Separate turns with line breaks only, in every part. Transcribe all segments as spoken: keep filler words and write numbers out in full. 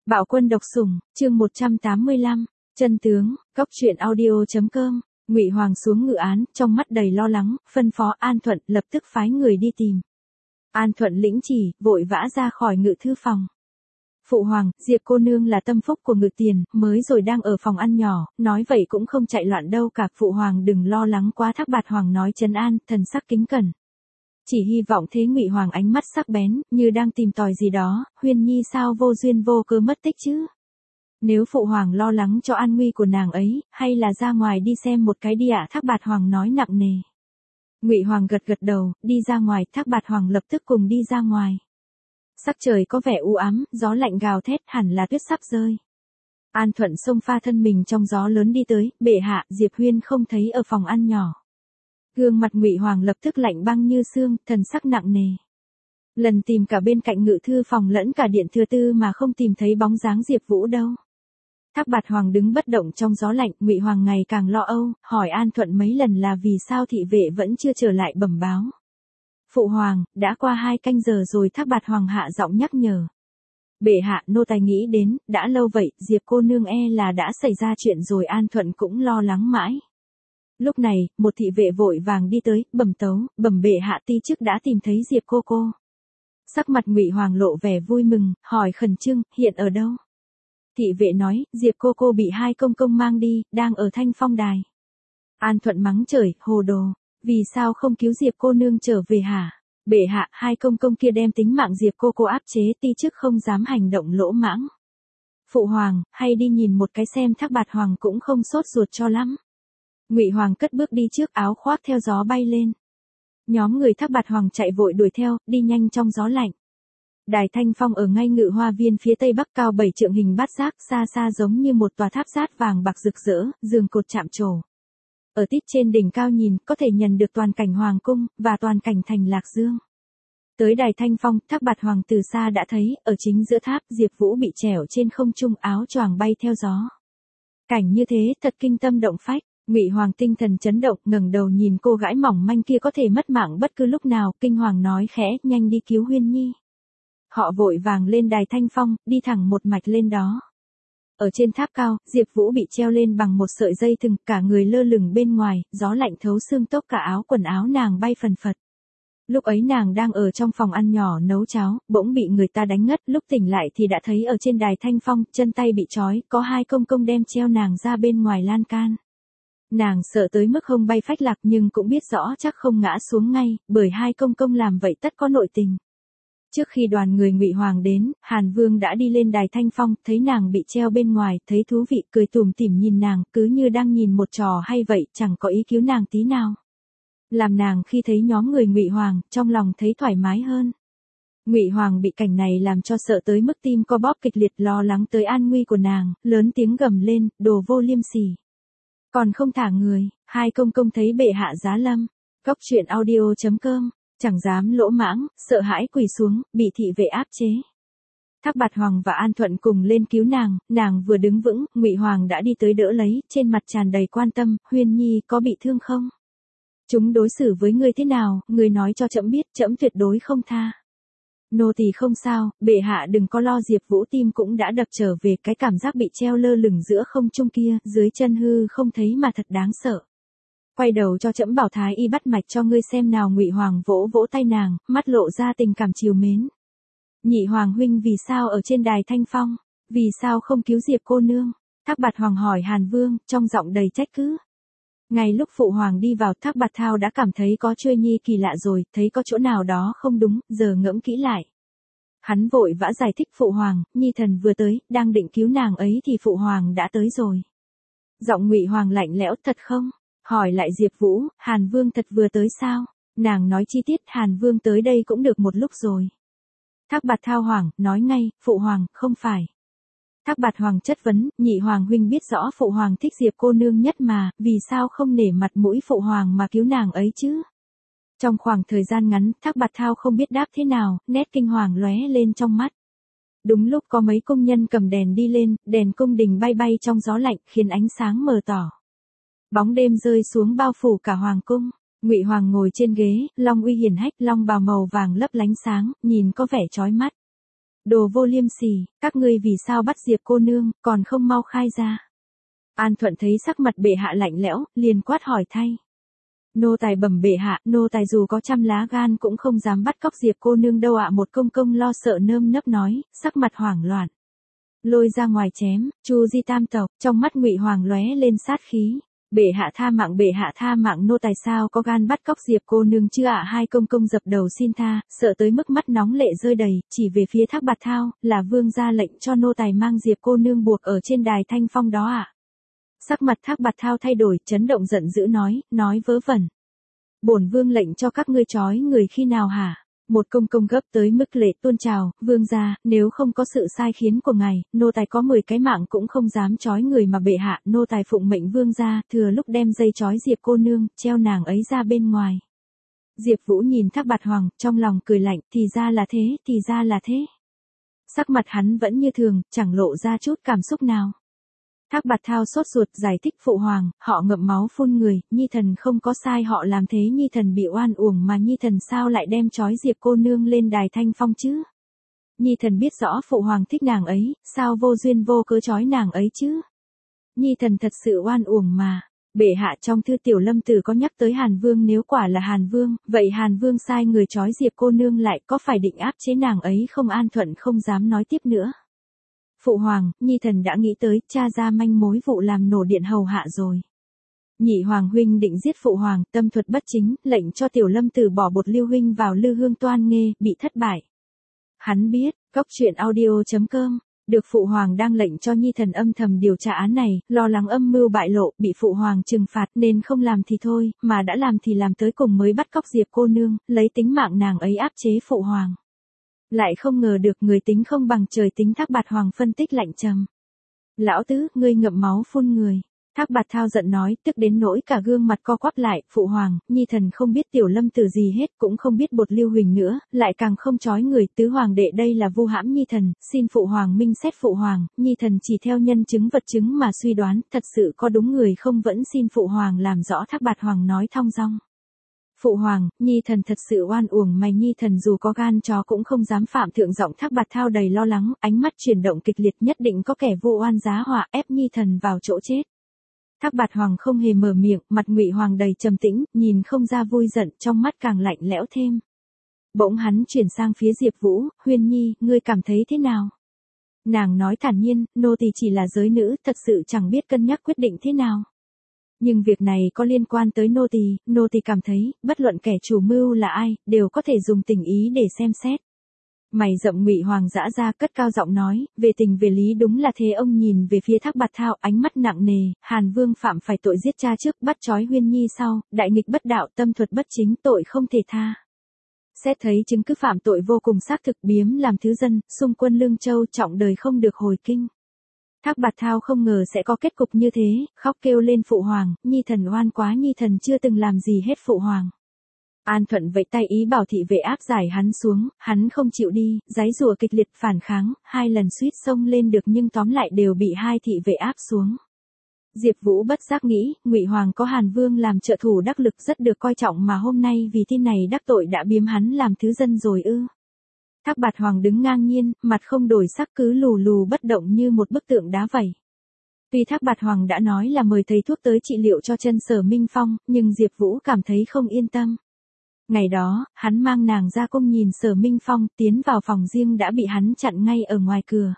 Bạo quân độc sủng, chương một trăm tám mươi lăm, chân tướng, góc truyện audio.com, Ngụy Hoàng xuống ngự án, trong mắt đầy lo lắng, phân phó An Thuận lập tức phái người đi tìm. An Thuận lĩnh chỉ, vội vã ra khỏi ngự thư phòng. Phụ hoàng, Diệp cô nương là tâm phúc của ngự tiền, mới rồi đang ở phòng ăn nhỏ, nói vậy cũng không chạy loạn đâu cả. Phụ hoàng đừng lo lắng quá, Thác Bạt Hoàng nói trấn an, thần sắc kính cẩn. Chỉ hy vọng thế. Ngụy Hoàng ánh mắt sắc bén, như đang tìm tòi gì đó, Huyên Nhi sao vô duyên vô cớ mất tích chứ? Nếu phụ hoàng lo lắng cho an nguy của nàng ấy, hay là ra ngoài đi xem một cái đi ạ? Thác Bạt Hoàng nói nặng nề. Ngụy Hoàng gật gật đầu, đi ra ngoài. Thác Bạt Hoàng lập tức cùng đi ra ngoài. Sắc trời có vẻ u ám, gió lạnh gào thét, hẳn là tuyết sắp rơi. An Thuận xông pha thân mình trong gió lớn đi tới, bệ hạ, Diệp Huyên không thấy ở phòng ăn nhỏ. Gương mặt Ngụy Hoàng lập tức lạnh băng như xương, thần sắc nặng nề. Lần tìm cả bên cạnh ngự thư phòng lẫn cả điện thừa tư mà không tìm thấy bóng dáng Diệp Vũ đâu. Thác Bạt Hoàng đứng bất động trong gió lạnh, Ngụy Hoàng ngày càng lo âu, hỏi An Thuận mấy lần là vì sao thị vệ vẫn chưa trở lại bẩm báo. Phụ hoàng, đã qua hai canh giờ rồi. Thác Bạt Hoàng hạ giọng nhắc nhở. Bệ hạ, nô tài nghĩ đến, đã lâu vậy, Diệp cô nương e là đã xảy ra chuyện rồi. An Thuận cũng lo lắng mãi. Lúc này, một thị vệ vội vàng đi tới, bẩm tấu, bẩm bệ hạ, ti chức đã tìm thấy Diệp cô cô. Sắc mặt Ngụy Hoàng lộ vẻ vui mừng, hỏi khẩn trương, hiện ở đâu? Thị vệ nói, Diệp cô cô bị hai công công mang đi, đang ở Thanh Phong đài. An Thuận mắng trời, hồ đồ, vì sao không cứu Diệp cô nương trở về hả? Bệ hạ, hai công công kia đem tính mạng Diệp cô cô áp chế, ti chức không dám hành động lỗ mãng. Phụ hoàng, hay đi nhìn một cái xem. Thác Bạt Hoàng cũng không sốt ruột cho lắm. Ngụy Hoàng cất bước đi trước, áo khoác theo gió bay lên. Nhóm người Thác Bạt Hoàng chạy vội đuổi theo, đi nhanh trong gió lạnh. Đài Thanh Phong ở ngay ngự hoa viên phía tây bắc, cao bảy trượng, hình bát giác, xa xa giống như một tòa tháp sắt vàng bạc rực rỡ, giường cột chạm trổ. Ở tít trên đỉnh cao nhìn, có thể nhận được toàn cảnh hoàng cung, và toàn cảnh thành Lạc Dương. Tới đài Thanh Phong, Thác Bạt Hoàng từ xa đã thấy, ở chính giữa tháp, Diệp Vũ bị treo trên không trung, áo choàng bay theo gió. Cảnh như thế, thật kinh tâm động phách. Ngụy Hoàng tinh thần chấn động, ngẩng đầu nhìn cô gái mỏng manh kia có thể mất mạng bất cứ lúc nào, kinh hoàng nói khẽ, nhanh đi cứu Huyên Nhi. Họ vội vàng lên đài Thanh Phong, đi thẳng một mạch lên đó. Ở trên tháp cao, Diệp Vũ bị treo lên bằng một sợi dây thừng, cả người lơ lửng bên ngoài, gió lạnh thấu xương tốc cả áo quần áo nàng bay phần phật. Lúc ấy nàng đang ở trong phòng ăn nhỏ nấu cháo, bỗng bị người ta đánh ngất, lúc tỉnh lại thì đã thấy ở trên đài Thanh Phong, chân tay bị trói, có hai công công đem treo nàng ra bên ngoài lan can. Nàng sợ tới mức hông bay phách lạc, nhưng cũng biết rõ chắc không ngã xuống ngay, bởi hai công công làm vậy tất có nội tình. Trước khi đoàn người Ngụy Hoàng đến, Hàn Vương đã đi lên đài Thanh Phong, thấy nàng bị treo bên ngoài, thấy thú vị, cười tủm tỉm nhìn nàng, cứ như đang nhìn một trò hay vậy, chẳng có ý cứu nàng tí nào. Làm nàng khi thấy nhóm người Ngụy Hoàng, trong lòng thấy thoải mái hơn. Ngụy Hoàng bị cảnh này làm cho sợ tới mức tim co bóp kịch liệt, lo lắng tới an nguy của nàng, lớn tiếng gầm lên, đồ vô liêm sỉ. Còn không thả người. Hai công công thấy bệ hạ giá lâm. Góc truyện audio.com, chẳng dám lỗ mãng, sợ hãi quỳ xuống, bị thị vệ áp chế. Thác Bạt Hoàng và An Thuận cùng lên cứu nàng, nàng vừa đứng vững, Ngụy Hoàng đã đi tới đỡ lấy, trên mặt tràn đầy quan tâm, Huyên Nhi có bị thương không? Chúng đối xử với ngươi thế nào, ngươi nói cho trẫm biết, trẫm tuyệt đối không tha. Nô tỳ không sao, bệ hạ đừng có lo. Diệp Vũ tim cũng đã đập trở về, cái cảm giác bị treo lơ lửng giữa không trung kia, dưới chân hư không thấy mà thật đáng sợ. Quay đầu cho trẫm bảo thái y bắt mạch cho ngươi xem nào. Ngụy Hoàng vỗ vỗ tay nàng, mắt lộ ra tình cảm trìu mến. Nhị Hoàng huynh vì sao ở trên đài Thanh Phong, vì sao không cứu Diệp cô nương? Thác Bạt Hoàng hỏi Hàn Vương, trong giọng đầy trách cứ. Ngay lúc phụ hoàng đi vào, Thác Bạt Thao đã cảm thấy có chuôi nhi kỳ lạ rồi, thấy có chỗ nào đó không đúng, giờ ngẫm kỹ lại. Hắn vội vã giải thích, phụ hoàng, Nhi thần vừa tới, đang định cứu nàng ấy thì phụ hoàng đã tới rồi. Giọng Ngụy Hoàng lạnh lẽo, thật không? Hỏi lại Diệp Vũ, Hàn Vương thật vừa tới sao? Nàng nói chi tiết, Hàn Vương tới đây cũng được một lúc rồi. Thác Bạt Thao hoảng, nói ngay, phụ hoàng, không phải. Thác Bạt Hoàng chất vấn, Nhị Hoàng huynh biết rõ phụ hoàng thích Diệp cô nương nhất mà, vì sao không nể mặt mũi phụ hoàng mà cứu nàng ấy chứ? Trong khoảng thời gian ngắn, Thác Bạt Thao không biết đáp thế nào, nét kinh hoàng lóe lên trong mắt. Đúng lúc có mấy công nhân cầm đèn đi lên, đèn cung đình bay bay trong gió lạnh, khiến ánh sáng mờ tỏ. Bóng đêm rơi xuống bao phủ cả hoàng cung. Ngụy Hoàng ngồi trên ghế, long uy hiển hách, long bào màu vàng lấp lánh sáng, nhìn có vẻ chói mắt. Đồ vô liêm sỉ, các ngươi vì sao bắt Diệp cô nương, còn không mau khai ra. An Thuận thấy sắc mặt bệ hạ lạnh lẽo, liền quát hỏi thay. Nô tài bẩm bệ hạ, nô tài dù có trăm lá gan cũng không dám bắt cóc Diệp cô nương đâu ạ. Một công công lo sợ nơm nớp nói, sắc mặt hoảng loạn. Lôi ra ngoài chém, Chu Di tam tộc, trong mắt Ngụy Hoàng lóe lên sát khí. Bệ hạ tha mạng, bệ hạ tha mạng, nô tài sao có gan bắt cóc Diệp cô nương chứ ạ. Hai công công dập đầu xin tha, sợ tới mức mắt nóng lệ rơi đầy, chỉ về phía Thác Bạt Thao, là vương ra lệnh cho nô tài mang Diệp cô nương buộc ở trên đài Thanh Phong đó ạ. Sắc mặt Thác Bạt Thao thay đổi, chấn động giận dữ nói, nói vớ vẩn. Bổn vương lệnh cho các ngươi trói người khi nào hả? Một công công gấp tới mức lệ tuôn trào, vương gia, nếu không có sự sai khiến của ngài, nô tài có mười cái mạng cũng không dám trói người mà bệ hạ, nô tài phụng mệnh vương gia, thừa lúc đem dây trói Diệp cô nương, treo nàng ấy ra bên ngoài. Diệp Vũ nhìn Thác Bạt Hoàng, trong lòng cười lạnh, thì ra là thế, thì ra là thế. Sắc mặt hắn vẫn như thường, chẳng lộ ra chút cảm xúc nào. Thác Bạt Thao sốt ruột giải thích phụ hoàng, họ ngậm máu phun người, Nhi thần không có sai, họ làm thế Nhi thần bị oan uổng mà Nhi thần sao lại đem trói Diệp cô nương lên đài Thanh Phong chứ? Nhi thần biết rõ phụ hoàng thích nàng ấy, sao vô duyên vô cớ trói nàng ấy chứ? Nhi thần thật sự oan uổng mà. Bệ hạ, trong thư Tiểu Lâm Tử có nhắc tới Hàn Vương, nếu quả là Hàn Vương, vậy Hàn Vương sai người trói Diệp cô nương lại, có phải định áp chế nàng ấy không? An Thuận không dám nói tiếp nữa. Phụ hoàng, Nhi thần đã nghĩ tới, tra ra manh mối vụ làm nổ điện hầu hạ rồi. Nhị hoàng huynh định giết phụ hoàng, tâm thuật bất chính, lệnh cho Tiểu Lâm Tử bỏ bột Lưu huynh vào Lư Hương Toan Nghê, bị thất bại. Hắn biết, cốc truyện audio chấm com, được phụ hoàng đang lệnh cho Nhi thần âm thầm điều tra án này, lo lắng âm mưu bại lộ, bị phụ hoàng trừng phạt nên không làm thì thôi, mà đã làm thì làm tới cùng mới bắt cóc Diệp cô nương, lấy tính mạng nàng ấy áp chế phụ hoàng. Lại không ngờ được người tính không bằng trời tính. Thác Bạt Hoàng phân tích lạnh trầm. Lão tứ, ngươi ngậm máu phun người. Thác Bạt Thao giận nói, tức đến nỗi cả gương mặt co quắp lại, phụ hoàng, Nhi thần không biết Tiểu Lâm Tử gì hết, cũng không biết bột Lưu huỳnh nữa, lại càng không trói người, tứ hoàng đệ đây là vu hãm Nhi thần, xin phụ hoàng minh xét. Phụ hoàng, Nhi thần chỉ theo nhân chứng vật chứng mà suy đoán, thật sự có đúng người không vẫn xin phụ hoàng làm rõ. Thác Bạt Hoàng nói thong dong. Phụ hoàng, Nhi thần thật sự oan uổng mà Nhi thần dù có gan chó cũng không dám phạm thượng. Giọng Thác Bạt Thao đầy lo lắng, ánh mắt chuyển động kịch liệt, nhất định có kẻ vu oan giá họa ép Nhi thần vào chỗ chết. Thác Bạt Hoàng không hề mở miệng, mặt Ngụy Hoàng đầy trầm tĩnh, nhìn không ra vui giận, trong mắt càng lạnh lẽo thêm. Bỗng hắn chuyển sang phía Diệp Vũ, Huyên Nhi, ngươi cảm thấy thế nào? Nàng nói thản nhiên, nô tỳ chỉ là giới nữ, thật sự chẳng biết cân nhắc quyết định thế nào. Nhưng việc này có liên quan tới nô tỳ, nô tỳ cảm thấy, bất luận kẻ chủ mưu là ai, đều có thể dùng tình ý để xem xét. Mày rậm Ngụy Hoàng giã ra, cất cao giọng nói, về tình về lý đúng là thế. Ông nhìn về phía Thác Bạt Thao, ánh mắt nặng nề, Hàn Vương phạm phải tội giết cha trước, bắt trói Huyên Nhi sau, đại nghịch bất đạo, tâm thuật bất chính, tội không thể tha. Xét thấy chứng cứ phạm tội vô cùng xác thực, biếm làm thứ dân, xung quân Lương Châu, trọng đời không được hồi kinh. Thác Bạt Thao không ngờ sẽ có kết cục như thế, khóc kêu lên, phụ hoàng, Nhi thần oan quá, Nhi thần chưa từng làm gì hết phụ hoàng. An Thuận vẫy tay ý bảo thị vệ áp giải hắn xuống, hắn không chịu đi, giãy giụa kịch liệt phản kháng, hai lần suýt xông lên được nhưng tóm lại đều bị hai thị vệ áp xuống. Diệp Vũ bất giác nghĩ, Ngụy Hoàng có Hàn Vương làm trợ thủ đắc lực rất được coi trọng mà hôm nay vì tin này đắc tội đã biếm hắn làm thứ dân rồi ư? Thác Bạt Hoàng đứng ngang nhiên, mặt không đổi sắc, cứ lù lù bất động như một bức tượng đá vậy. Tuy Thác Bạt Hoàng đã nói là mời thầy thuốc tới trị liệu cho chân Sở Minh Phong, nhưng Diệp Vũ cảm thấy không yên tâm. Ngày đó, hắn mang nàng ra cung nhìn Sở Minh Phong, tiến vào phòng riêng đã bị hắn chặn ngay ở ngoài cửa.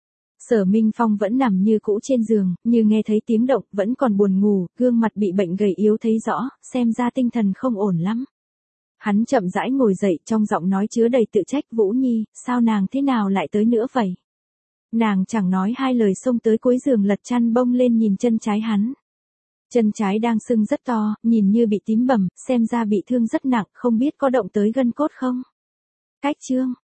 Sở Minh Phong vẫn nằm như cũ trên giường, như nghe thấy tiếng động, vẫn còn buồn ngủ, gương mặt bị bệnh gầy yếu thấy rõ, xem ra tinh thần không ổn lắm. Hắn chậm rãi ngồi dậy, trong giọng nói chứa đầy tự trách, Vũ Nhi, sao nàng thế nào lại tới nữa vậy? Nàng chẳng nói hai lời xông tới cuối giường lật chăn bông lên nhìn chân trái hắn. Chân trái đang sưng rất to, nhìn như bị tím bầm, xem ra bị thương rất nặng, không biết có động tới gân cốt không? Cách chương